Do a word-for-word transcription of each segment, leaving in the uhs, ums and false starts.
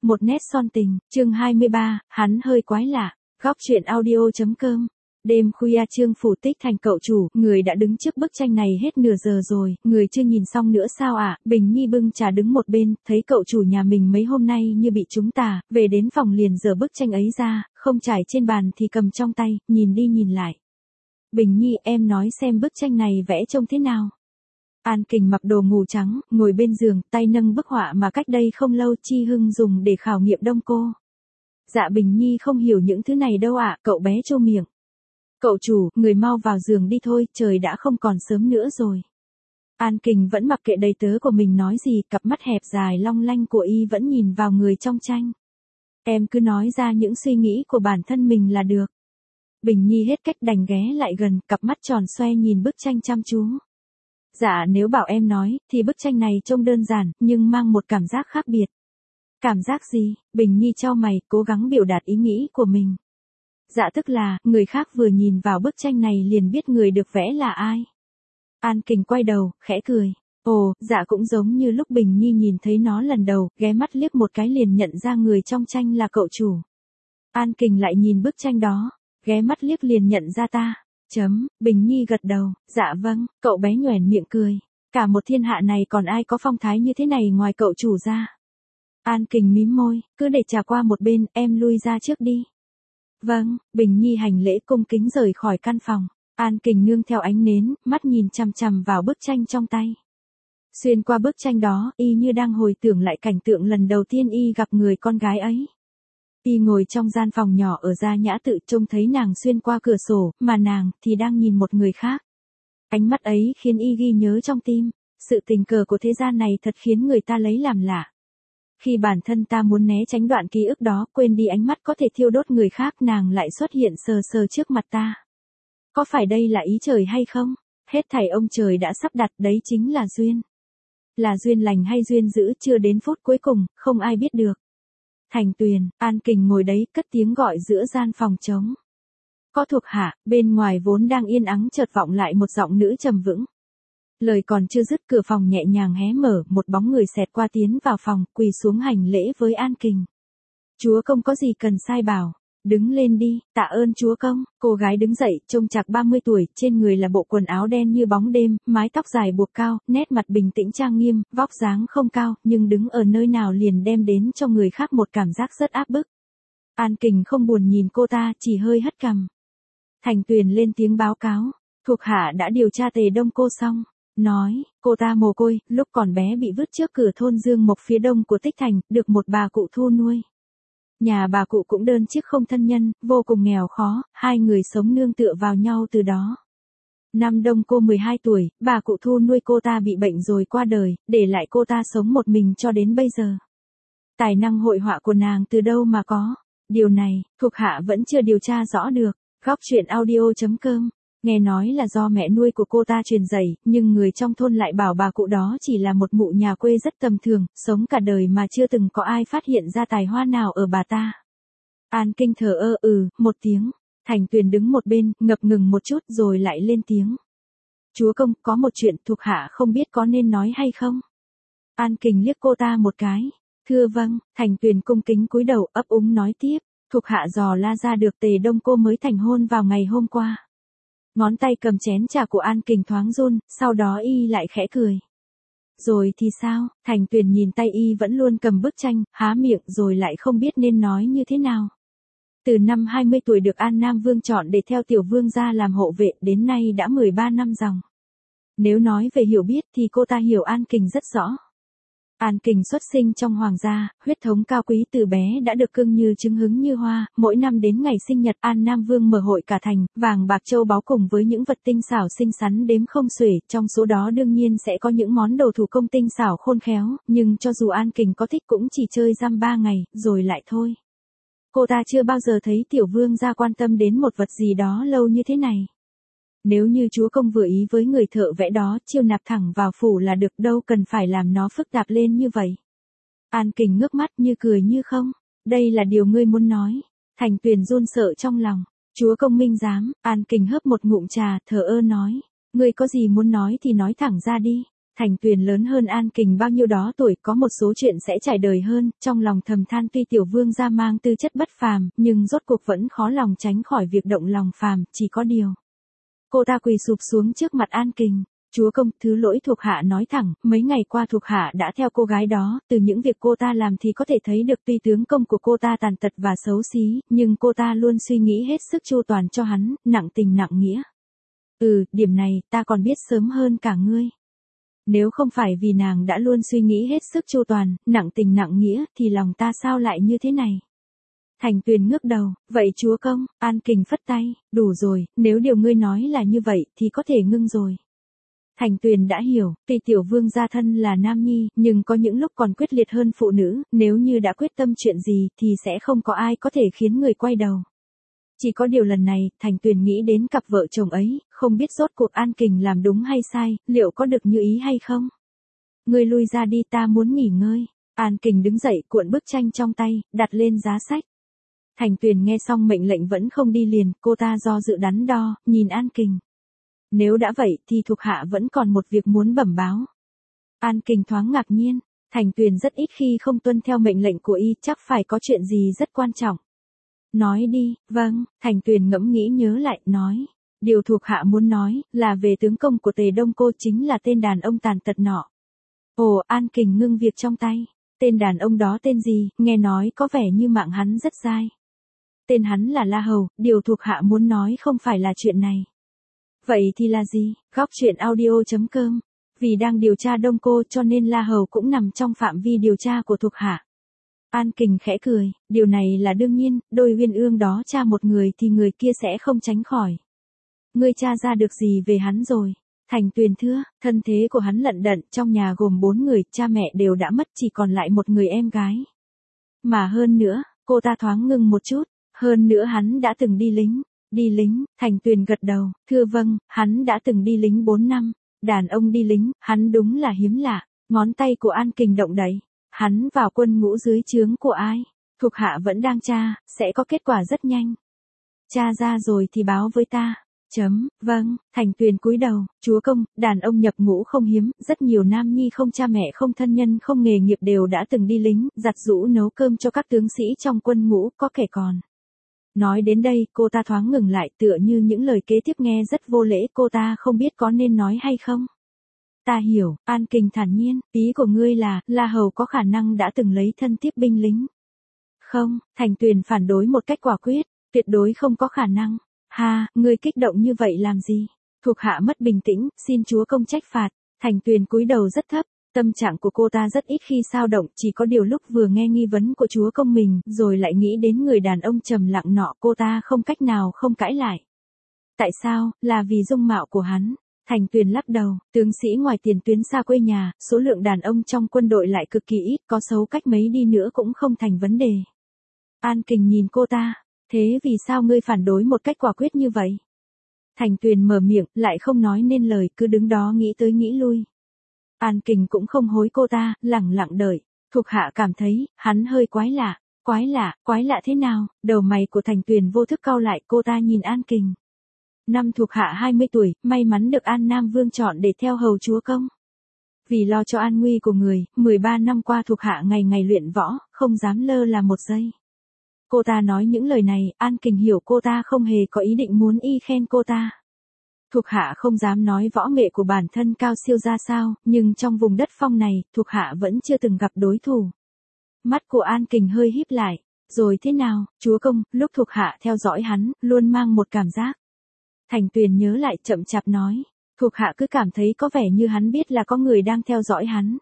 Một nét son tình, chương hai mươi ba, hắn hơi quái lạ. Góc truyện audio.com. Đêm khuya Trương Phủ Tích thành cậu chủ, người đã đứng trước bức tranh này hết nửa giờ rồi, người chưa nhìn xong nữa sao ạ? À? Bình Nhi bưng trà đứng một bên, thấy cậu chủ nhà mình mấy hôm nay như bị trúng tà, về đến phòng liền giở bức tranh ấy ra, không trải trên bàn thì cầm trong tay, nhìn đi nhìn lại. Bình Nhi, em nói xem bức tranh này vẽ trông thế nào? An Kình mặc đồ ngủ trắng, ngồi bên giường, tay nâng bức họa mà cách đây không lâu Chi Hưng dùng để khảo nghiệm Đông Cô. Dạ Bình Nhi không hiểu những thứ này đâu ạ, à, cậu bé trô miệng. Cậu chủ, người mau vào giường đi thôi, trời đã không còn sớm nữa rồi. An Kình vẫn mặc kệ đầy tớ của mình nói gì, cặp mắt hẹp dài long lanh của y vẫn nhìn vào người trong tranh. Em cứ nói ra những suy nghĩ của bản thân mình là được. Bình Nhi hết cách đành ghé lại gần, cặp mắt tròn xoe nhìn bức tranh chăm chú. Dạ nếu bảo em nói, thì bức tranh này trông đơn giản, nhưng mang một cảm giác khác biệt. Cảm giác gì? Bình Nhi chau mày, cố gắng biểu đạt ý nghĩ của mình. Dạ tức là, người khác vừa nhìn vào bức tranh này liền biết người được vẽ là ai. An Kình quay đầu, khẽ cười. Ồ, dạ cũng giống như lúc Bình Nhi nhìn thấy nó lần đầu, ghé mắt liếc một cái liền nhận ra người trong tranh là cậu chủ. An Kình lại nhìn bức tranh đó, ghé mắt liếc liền nhận ra ta. Chấm, Bình Nhi gật đầu, dạ vâng, cậu bé nhoẻn miệng cười. Cả một thiên hạ này còn ai có phong thái như thế này ngoài cậu chủ ra. An Kình mím môi, cứ để trà qua một bên, em lui ra trước đi. Vâng, Bình Nhi hành lễ cung kính rời khỏi căn phòng. An Kình nương theo ánh nến, mắt nhìn chằm chằm vào bức tranh trong tay. Xuyên qua bức tranh đó, y như đang hồi tưởng lại cảnh tượng lần đầu tiên y gặp người con gái ấy. Y ngồi trong gian phòng nhỏ ở Gia Nhã Tự trông thấy nàng xuyên qua cửa sổ, mà nàng thì đang nhìn một người khác. Ánh mắt ấy khiến y ghi nhớ trong tim, sự tình cờ của thế gian này thật khiến người ta lấy làm lạ. Khi bản thân ta muốn né tránh đoạn ký ức đó, quên đi ánh mắt có thể thiêu đốt người khác, nàng lại xuất hiện sờ sờ trước mặt ta. Có phải đây là ý trời hay không? Hết thảy ông trời đã sắp đặt, đấy chính là duyên. Là duyên lành hay duyên dữ, chưa đến phút cuối cùng, không ai biết được. Thành Tuyền, An Kình ngồi đấy, cất tiếng gọi giữa gian phòng trống. Có thuộc hạ, bên ngoài vốn đang yên ắng chợt vọng lại một giọng nữ trầm vững. Lời còn chưa dứt, cửa phòng nhẹ nhàng hé mở, một bóng người xẹt qua tiến vào phòng, quỳ xuống hành lễ với An Kình. Chúa công có gì cần sai bảo, đứng lên đi, tạ ơn chúa công. Cô gái đứng dậy, trông chạc ba mươi tuổi, trên người là bộ quần áo đen như bóng đêm, mái tóc dài buộc cao, nét mặt bình tĩnh trang nghiêm, vóc dáng không cao, nhưng đứng ở nơi nào liền đem đến cho người khác một cảm giác rất áp bức. An Kình không buồn nhìn cô ta, chỉ hơi hất cằm. Thành Tuyền lên tiếng báo cáo, thuộc hạ đã điều tra Tề Đông Cô xong. Nói, cô ta mồ côi, lúc còn bé bị vứt trước cửa thôn Dương Mộc phía đông của Tích Thành, được một bà cụ thu nuôi. Nhà bà cụ cũng đơn chiếc không thân nhân, vô cùng nghèo khó, hai người sống nương tựa vào nhau từ đó. Năm Đông Cô mười hai tuổi, bà cụ thu nuôi cô ta bị bệnh rồi qua đời, để lại cô ta sống một mình cho đến bây giờ. Tài năng hội họa của nàng từ đâu mà có? Điều này, thuộc hạ vẫn chưa điều tra rõ được. Góc truyện audio.com. Nghe nói là do mẹ nuôi của cô ta truyền dạy, nhưng người trong thôn lại bảo bà cụ đó chỉ là một mụ nhà quê rất tầm thường, sống cả đời mà chưa từng có ai phát hiện ra tài hoa nào ở bà ta. An Kinh thờ ơ ừ, một tiếng. Thành Tuyền đứng một bên, ngập ngừng một chút rồi lại lên tiếng. Chúa công, có một chuyện thuộc hạ không biết có nên nói hay không? An Kình liếc cô ta một cái. Thưa vâng, Thành Tuyền cung kính cúi đầu ấp úng nói tiếp. Thuộc hạ dò la ra được Tề Đông Cô mới thành hôn vào ngày hôm qua. Ngón tay cầm chén trà của An Kình thoáng run, sau đó y lại khẽ cười. Rồi thì sao? Thành Tuyền nhìn tay y vẫn luôn cầm bức tranh, há miệng rồi lại không biết nên nói như thế nào. Từ năm hai mươi tuổi được An Nam Vương chọn để theo tiểu vương gia làm hộ vệ, đến nay đã mười ba năm dòng. Nếu nói về hiểu biết thì cô ta hiểu An Kình rất rõ. An Kình xuất sinh trong hoàng gia, huyết thống cao quý, từ bé đã được cưng như trứng hứng như hoa, mỗi năm đến ngày sinh nhật An Nam Vương mở hội cả thành, vàng bạc châu báu cùng với những vật tinh xảo xinh xắn đếm không xuể, trong số đó đương nhiên sẽ có những món đồ thủ công tinh xảo khôn khéo, nhưng cho dù An Kình có thích cũng chỉ chơi dăm ba ngày, rồi lại thôi. Cô ta chưa bao giờ thấy tiểu vương gia quan tâm đến một vật gì đó lâu như thế này. Nếu như chúa công vừa ý với người thợ vẽ đó, chiêu nạp thẳng vào phủ là được, đâu cần phải làm nó phức tạp lên như vậy. An Kình ngước mắt như cười như không. Đây là điều ngươi muốn nói. Thành Tuyền run sợ trong lòng. Chúa công minh giám. An Kình hớp một ngụm trà, thờ ơ nói. Ngươi có gì muốn nói thì nói thẳng ra đi. Thành Tuyền lớn hơn An Kình bao nhiêu đó tuổi, có một số chuyện sẽ trải đời hơn, trong lòng thầm than tuy tiểu vương gia mang tư chất bất phàm, nhưng rốt cuộc vẫn khó lòng tránh khỏi việc động lòng phàm, chỉ có điều. Cô ta quỳ sụp xuống trước mặt An Kình. Chúa công, thứ lỗi thuộc hạ nói thẳng, mấy ngày qua thuộc hạ đã theo cô gái đó, từ những việc cô ta làm thì có thể thấy được tuy tướng công của cô ta tàn tật và xấu xí, nhưng cô ta luôn suy nghĩ hết sức chu toàn cho hắn, nặng tình nặng nghĩa. Ừ, điểm này, ta còn biết sớm hơn cả ngươi. Nếu không phải vì nàng đã luôn suy nghĩ hết sức chu toàn, nặng tình nặng nghĩa, thì lòng ta sao lại như thế này? Thành Tuyền ngước đầu, vậy chúa công, An Kình phất tay, đủ rồi, nếu điều ngươi nói là như vậy, thì có thể ngưng rồi. Thành Tuyền đã hiểu, tuy tiểu vương gia thân là nam nhi, nhưng có những lúc còn quyết liệt hơn phụ nữ, nếu như đã quyết tâm chuyện gì, thì sẽ không có ai có thể khiến người quay đầu. Chỉ có điều lần này, Thành Tuyền nghĩ đến cặp vợ chồng ấy, không biết rốt cuộc An Kình làm đúng hay sai, liệu có được như ý hay không? Ngươi lui ra đi, ta muốn nghỉ ngơi. An Kình đứng dậy, cuộn bức tranh trong tay, đặt lên giá sách. Thành Tuyền nghe xong mệnh lệnh vẫn không đi liền, cô ta do dự đắn đo, nhìn An Kình. Nếu đã vậy thì thuộc hạ vẫn còn một việc muốn bẩm báo. An Kình thoáng ngạc nhiên, Thành Tuyền rất ít khi không tuân theo mệnh lệnh của y, chắc phải có chuyện gì rất quan trọng. Nói đi, vâng, Thành Tuyền ngẫm nghĩ nhớ lại, nói. Điều thuộc hạ muốn nói, là về tướng công của Tề Đông Cô, chính là tên đàn ông tàn tật nọ. Ồ, An Kình ngưng việc trong tay. Tên đàn ông đó tên gì, nghe nói có vẻ như mạng hắn rất dai. Tên hắn là La Hầu, điều thuộc hạ muốn nói không phải là chuyện này. Vậy thì là gì? Góc truyện audio chấm com. Vì đang điều tra Đông Cô cho nên La Hầu cũng nằm trong phạm vi điều tra của thuộc hạ. An Kình khẽ cười, điều này là đương nhiên, đôi uyên ương đó tra một người thì người kia sẽ không tránh khỏi. Ngươi tra ra được gì về hắn rồi? Thành Tuyền thưa, thân thế của hắn lận đận, trong nhà gồm bốn người, cha mẹ đều đã mất, chỉ còn lại một người em gái. Mà hơn nữa, cô ta thoáng ngưng một chút, hơn nữa hắn đã từng đi lính. Đi lính, Thành Tuyền gật đầu, thưa vâng, hắn đã từng đi lính bốn năm. Đàn ông đi lính, hắn đúng là hiếm lạ. Ngón tay của An Kình động đậy. Hắn vào quân ngũ dưới trướng của ai? Thuộc hạ vẫn đang tra, sẽ có kết quả rất nhanh. Tra ra rồi thì báo với ta. Chấm, vâng, Thành Tuyền cúi đầu, chúa công, đàn ông nhập ngũ không hiếm, rất nhiều nam nhi không cha mẹ không thân nhân không nghề nghiệp đều đã từng đi lính, giặt giũ nấu cơm cho các tướng sĩ trong quân ngũ, có kẻ còn. Nói đến đây, cô ta thoáng ngừng lại, tựa như những lời kế tiếp nghe rất vô lễ, cô ta không biết có nên nói hay không. Ta hiểu, An Kình thản nhiên, ý của ngươi là, La Hầu có khả năng đã từng lấy thân tiếp binh lính. Không, Thành Tuyền phản đối một cách quả quyết, tuyệt đối không có khả năng. Ha, ngươi kích động như vậy làm gì? Thuộc hạ mất bình tĩnh, xin chúa công trách phạt. Thành Tuyền cúi đầu rất thấp, tâm trạng của cô ta rất ít khi xao động, chỉ có điều lúc vừa nghe nghi vấn của chúa công mình, rồi lại nghĩ đến người đàn ông trầm lặng nọ, cô ta không cách nào không cãi lại. Tại sao? Là vì dung mạo của hắn. Thành Tuyền lắc đầu, tướng sĩ ngoài tiền tuyến xa quê nhà, số lượng đàn ông trong quân đội lại cực kỳ ít, có xấu cách mấy đi nữa cũng không thành vấn đề. An Kình nhìn cô ta, thế vì sao ngươi phản đối một cách quả quyết như vậy? Thành Tuyền mở miệng, lại không nói nên lời, cứ đứng đó nghĩ tới nghĩ lui. An Kình cũng không hối cô ta, lẳng lặng đợi. Thuộc hạ cảm thấy, hắn hơi quái lạ. Quái lạ, quái lạ thế nào? Đầu mày của Thành Tuyền vô thức cau lại, cô ta nhìn An Kình. Năm thuộc hạ hai mươi tuổi, may mắn được An Nam Vương chọn để theo hầu chúa công. Vì lo cho an nguy của người, mười ba năm qua thuộc hạ ngày ngày luyện võ, không dám lơ là một giây. Cô ta nói những lời này, An Kình hiểu cô ta không hề có ý định muốn y khen cô ta. Thuộc hạ không dám nói võ nghệ của bản thân cao siêu ra sao, nhưng trong vùng đất phong này, thuộc hạ vẫn chưa từng gặp đối thủ. Mắt của An Kình hơi híp lại. Rồi thế nào, chúa công, lúc thuộc hạ theo dõi hắn, luôn mang một cảm giác. Thành Tuyền nhớ lại chậm chạp nói. Thuộc hạ cứ cảm thấy có vẻ như hắn biết là có người đang theo dõi hắn.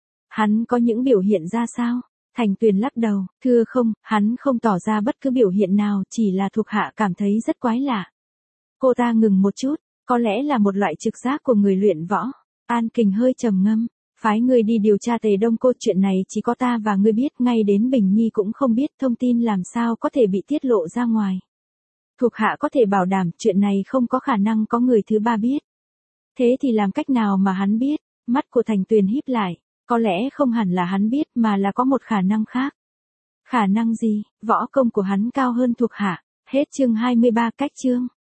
Hắn có những biểu hiện ra sao? Thành Tuyền lắc đầu, thưa không, hắn không tỏ ra bất cứ biểu hiện nào, chỉ là thuộc hạ cảm thấy rất quái lạ. Cô ta ngừng một chút, có lẽ là một loại trực giác của người luyện võ. An Kình hơi trầm ngâm, phái người đi điều tra Tề Đông Cô, chuyện này chỉ có ta và ngươi biết, ngay đến Bình Nhi cũng không biết, thông tin làm sao có thể bị tiết lộ ra ngoài. Thuộc hạ có thể bảo đảm chuyện này không có khả năng có người thứ ba biết. Thế thì làm cách nào mà hắn biết? Mắt của Thành Tuyền híp lại, có lẽ không hẳn là hắn biết mà là có một khả năng khác. Khả năng gì? Võ công của hắn cao hơn thuộc hạ. Hết chương hai mươi ba, cách chương.